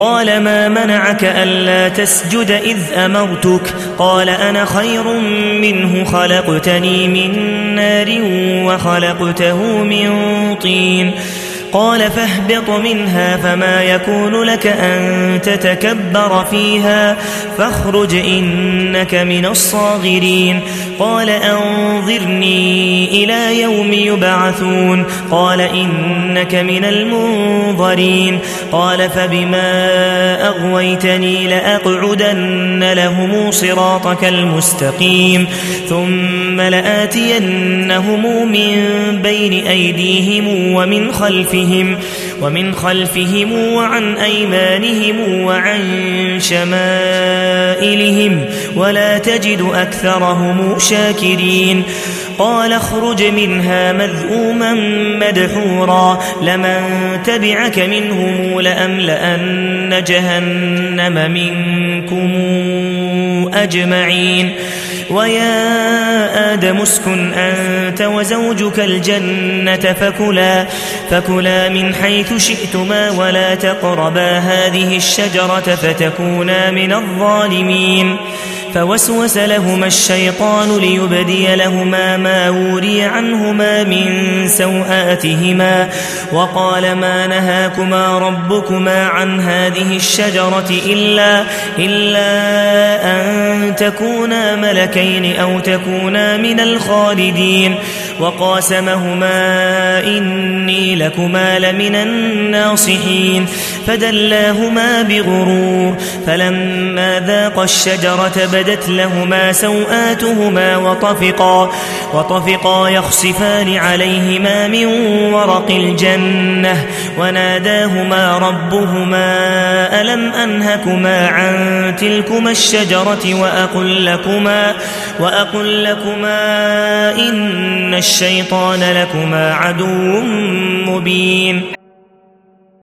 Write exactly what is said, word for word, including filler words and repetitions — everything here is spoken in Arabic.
قال ما منعك ألا تسجد إذ أمرتك قال أنا خير منه خلقتني من نار وخلقته من طين قال فاهبط منها فما يكون لك أن تتكبر فيها فاخرج إنك من الصاغرين قال أنظرني إلى يوم يبعثون قال إنك من المنظرين قال فبما أغويتني لأقعدن لهم صراطك المستقيم ثم لآتينهم من بين أيديهم ومن خلفهم ومن خلفهم وعن أيمانهم وعن شمائلهم ولا تجد أكثرهم شاكرين قال اخرج منها مذءوما مدحورا لمن تبعك منهم لأملأن جهنم منكم أجمعين ويا آدم اسكن أنت وزوجك الجنة فكلا, فكلا من حيث شئتما ولا تقربا هذه الشجرة فتكونا من الظالمين فوسوس لهما الشيطان ليبدي لهما ما وري عنهما من سوآتهما وقال ما نهاكما ربكما عن هذه الشجرة إلا, إلا أن تكونا ملكين أو تكونا من الخالدين وقاسمهما إني لكما لمن الناصحين فدلاهما بغرور فلما ذاقا الشجرة بدت لهما سوآتهما وطفقا, وطفقا يخصفان عليهما من ورق الجنة وناداهما ربهما ألم أنهكما عن تلكما الشجرة وأقل لكما, وأقل لكما إن الشيطان لكما عدو مبين